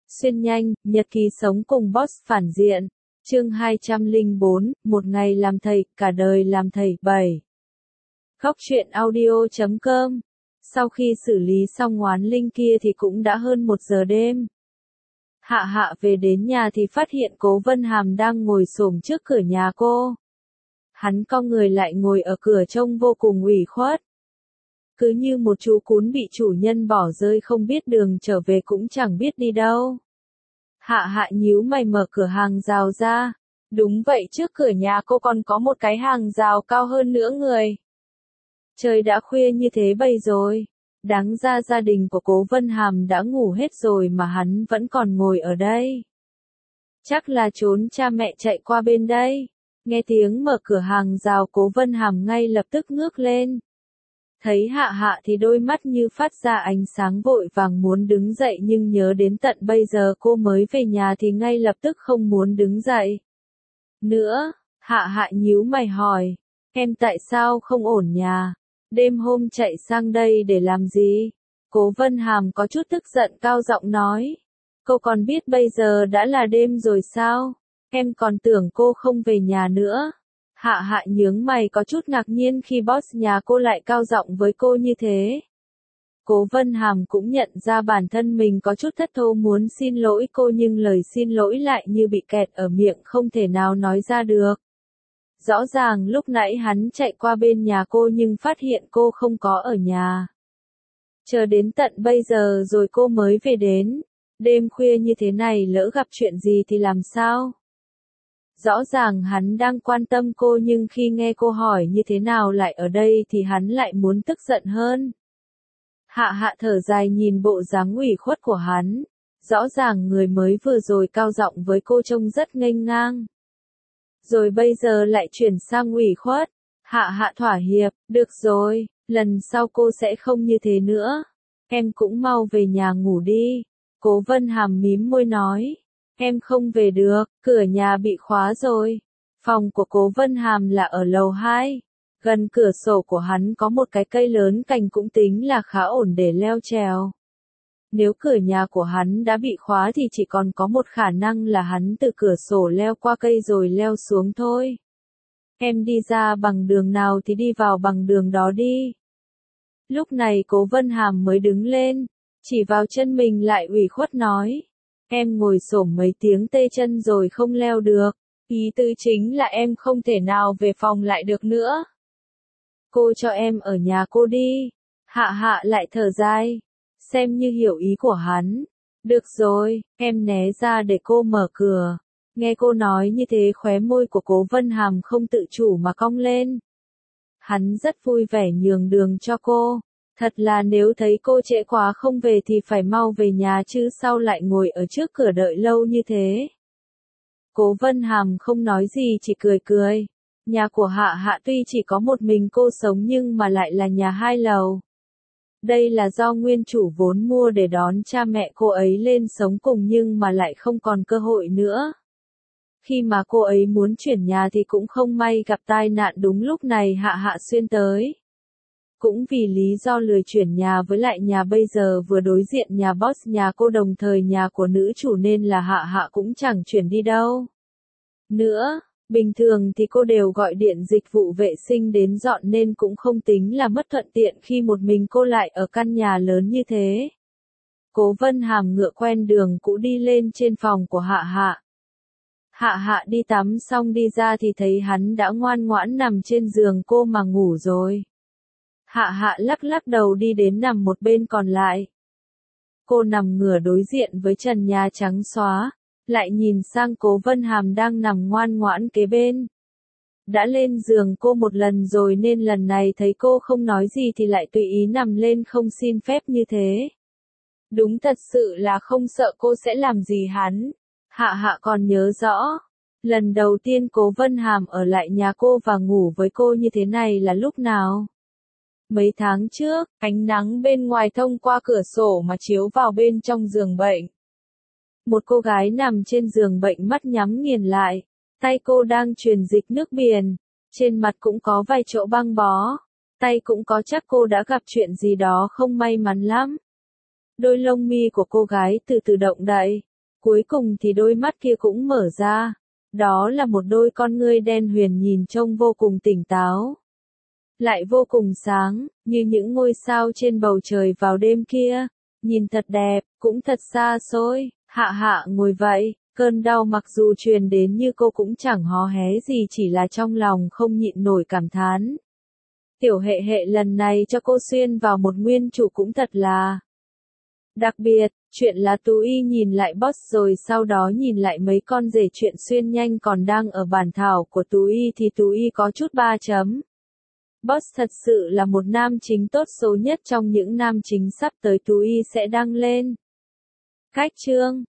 Xuyên nhanh, nhật ký sống cùng boss phản diện. Chương 204, một ngày làm thầy, cả đời làm thầy. 7. Góc truyện audio.com. Sau khi xử lý xong oán linh kia thì cũng đã hơn 1 giờ đêm. Hạ Hạ về đến nhà thì phát hiện Cố Vân Hàm đang ngồi xổm trước cửa nhà cô. Hắn cong người lại ngồi ở cửa trông vô cùng ủy khuất. Cứ như một chú cún bị chủ nhân bỏ rơi không biết đường trở về cũng chẳng biết đi đâu. Hạ Hạ nhíu mày mở cửa hàng rào ra. Đúng vậy, trước cửa nhà cô còn có một cái hàng rào cao hơn nửa người. Trời đã khuya như thế bây rồi. Đáng ra gia đình của Cố Vân Hàm đã ngủ hết rồi mà hắn vẫn còn ngồi ở đây. Chắc là trốn cha mẹ chạy qua bên đây. Nghe tiếng mở cửa hàng rào, Cố Vân Hàm ngay lập tức ngước lên. Thấy Hạ Hạ thì đôi mắt như phát ra ánh sáng, vội vàng muốn đứng dậy nhưng nhớ đến tận bây giờ cô mới về nhà thì ngay lập tức không muốn đứng dậy. Nữa, Hạ Hạ nhíu mày hỏi, em tại sao không ổn nhà? Đêm hôm chạy sang đây để làm gì? Cố Vân Hàm có chút tức giận cao giọng nói. Cô còn biết bây giờ đã là đêm rồi sao? Em còn tưởng cô không về nhà nữa. Hạ Hạ nhướng mày có chút ngạc nhiên khi boss nhà cô lại cao giọng với cô như thế. Cố Vân Hàm cũng nhận ra bản thân mình có chút thất thố muốn xin lỗi cô nhưng lời xin lỗi lại như bị kẹt ở miệng không thể nào nói ra được. Rõ ràng lúc nãy hắn chạy qua bên nhà cô nhưng phát hiện cô không có ở nhà. Chờ đến tận bây giờ rồi cô mới về đến. Đêm khuya như thế này lỡ gặp chuyện gì thì làm sao? Rõ ràng hắn đang quan tâm cô nhưng khi nghe cô hỏi như thế nào lại ở đây thì hắn lại muốn tức giận hơn. Hạ Hạ thở dài nhìn bộ dáng ủy khuất của hắn. Rõ ràng người mới vừa rồi cao giọng với cô trông rất nghênh ngang. Rồi bây giờ lại chuyển sang ủy khuất. Hạ Hạ thỏa hiệp, được rồi, lần sau cô sẽ không như thế nữa. Em cũng mau về nhà ngủ đi. Cố Vân Hàm mím môi nói. Em không về được, cửa nhà bị khóa rồi. Phòng của Cố Vân Hàm là ở lầu 2. Gần cửa sổ của hắn có một cái cây lớn cành cũng tính là khá ổn để leo trèo. Nếu cửa nhà của hắn đã bị khóa thì chỉ còn có một khả năng là hắn từ cửa sổ leo qua cây rồi leo xuống thôi. Em đi ra bằng đường nào thì đi vào bằng đường đó đi. Lúc này Cố Vân Hàm mới đứng lên, chỉ vào chân mình lại ủy khuất nói. Em ngồi xổm mấy tiếng tê chân rồi không leo được. Ý tứ chính là em không thể nào về phòng lại được nữa. Cô cho em ở nhà cô đi. Hạ Hạ lại thở dài, xem như hiểu ý của hắn. Được rồi, em né ra để cô mở cửa. Nghe cô nói như thế khóe môi của Cố Vân Hàm không tự chủ mà cong lên. Hắn rất vui vẻ nhường đường cho cô. Thật là nếu thấy cô trễ quá không về thì phải mau về nhà chứ sao lại ngồi ở trước cửa đợi lâu như thế. Cố Vân Hàm không nói gì chỉ cười cười. Nhà của Hạ Hạ tuy chỉ có một mình cô sống nhưng mà lại là nhà 2 lầu. Đây là do nguyên chủ vốn mua để đón cha mẹ cô ấy lên sống cùng nhưng mà lại không còn cơ hội nữa. Khi mà cô ấy muốn chuyển nhà thì cũng không may gặp tai nạn đúng lúc này Hạ Hạ xuyên tới. Cũng vì lý do lười chuyển nhà với lại nhà bây giờ vừa đối diện nhà boss nhà cô đồng thời nhà của nữ chủ nên là Hạ Hạ cũng chẳng chuyển đi đâu. Nữa, bình thường thì cô đều gọi điện dịch vụ vệ sinh đến dọn nên cũng không tính là mất thuận tiện khi một mình cô lại ở căn nhà lớn như thế. Cố Vân Hàm ngựa quen đường cũ đi lên trên phòng của Hạ Hạ. Hạ Hạ đi tắm xong đi ra thì thấy hắn đã ngoan ngoãn nằm trên giường cô mà ngủ rồi. Hạ Hạ lắc lắc đầu đi đến nằm một bên còn lại. Cô nằm ngửa đối diện với trần nhà trắng xóa, lại nhìn sang Cố Vân Hàm đang nằm ngoan ngoãn kế bên. Đã lên giường cô một lần rồi nên lần này thấy cô không nói gì thì lại tùy ý nằm lên không xin phép như thế. Đúng thật sự là không sợ cô sẽ làm gì hắn. Hạ Hạ còn nhớ rõ. Lần đầu tiên Cố Vân Hàm ở lại nhà cô và ngủ với cô như thế này là lúc nào? Mấy tháng trước, ánh nắng bên ngoài thông qua cửa sổ mà chiếu vào bên trong giường bệnh. Một cô gái nằm trên giường bệnh mắt nhắm nghiền lại, tay cô đang truyền dịch nước biển, trên mặt cũng có vài chỗ băng bó, tay cũng có chắc cô đã gặp chuyện gì đó không may mắn lắm. Đôi lông mi của cô gái từ từ động đậy, Cuối cùng thì đôi mắt kia cũng mở ra. Đó là một đôi con ngươi đen huyền nhìn trông vô cùng tỉnh táo. Lại vô cùng sáng, như những ngôi sao trên bầu trời vào đêm kia. Nhìn thật đẹp, cũng thật xa xôi. Hạ Hạ ngồi vậy, cơn đau mặc dù truyền đến như cô cũng chẳng hó hé gì, chỉ là trong lòng không nhịn nổi cảm thán. Tiểu Hệ Hệ lần này cho cô xuyên vào một nguyên chủ cũng thật là đặc biệt. Chuyện là Tú Y nhìn lại boss rồi sau đó nhìn lại mấy con rể chuyện xuyên nhanh còn đang ở bản thảo của Tú Y thì Tú Y có chút 3 chấm. Boss thật sự là một nam chính tốt số nhất trong những nam chính sắp tới Tú Y sẽ đăng lên. Khách chương